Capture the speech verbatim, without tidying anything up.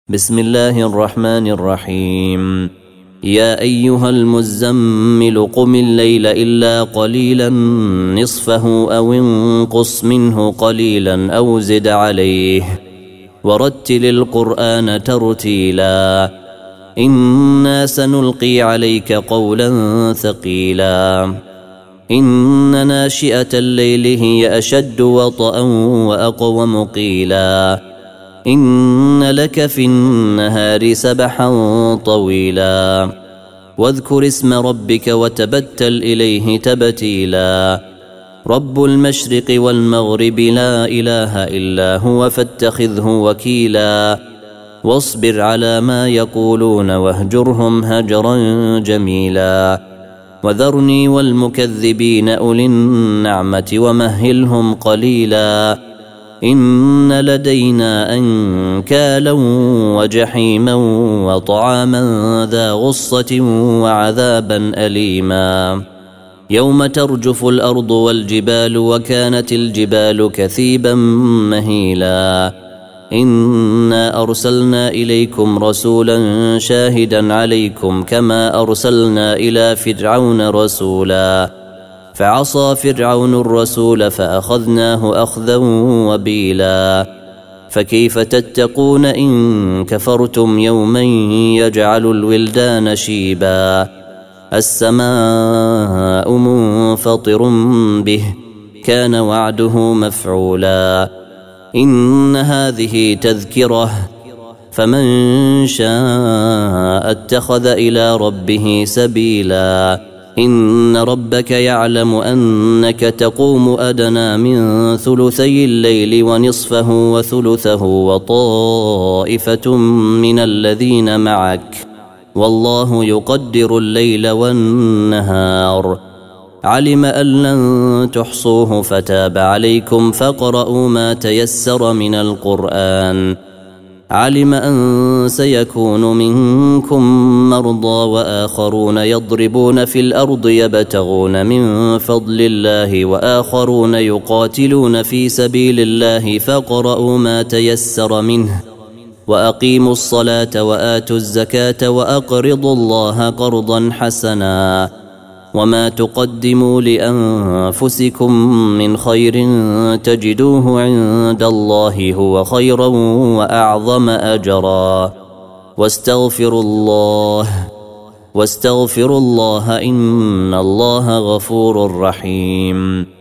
بسم الله الرحمن الرحيم. يا أيها المزمل قم الليل إلا قليلا نصفه أو انقص منه قليلا أو زد عليه ورتل القرآن ترتيلا إنا سنلقي عليك قولا ثقيلا إن ناشئة الليل هي أشد وطئا وأقوم قيلا إن لك في النهار سبحا طويلا واذكر اسم ربك وتبتل إليه تبتيلا رب المشرق والمغرب لا إله إلا هو فاتخذه وكيلا واصبر على ما يقولون واهجرهم هجرا جميلا وذرني والمكذبين أولي النعمة ومهلهم قليلا إن لدينا أنكالا وجحيما وطعاما ذا غصة وعذابا أليما يوم ترجف الأرض والجبال وكانت الجبال كثيبا مهيلا إنا أرسلنا إليكم رسولا شاهدا عليكم كما أرسلنا إلى فرعون رسولا فعصى فرعون الرسول فأخذناه أخذا وبيلا فكيف تتقون إن كفرتم يوما يجعل الولدان شيبا السماء منفطر به كان وعده مفعولا إن هذه تذكرة فمن شاء اتخذ إلى ربه سبيلا إن ربك يعلم أنك تقوم أدنى من ثلثي الليل ونصفه وثلثه وطائفة من الذين معك والله يقدر الليل والنهار علم أن لن تحصوه فتاب عليكم فاقرؤوا ما تيسر من القرآن علم أن سيكون منكم مرضى وآخرون يضربون في الأرض يبتغون من فضل الله وآخرون يقاتلون في سبيل الله فاقرؤوا ما تيسر منه وأقيموا الصلاة وآتوا الزكاة وأقرضوا الله قرضا حسنا وما تقدموا لأنفسكم من خير تجدوه عند الله هو خيرا وأعظم أجرا واستغفروا الله واستغفروا الله إن الله غفور رحيم.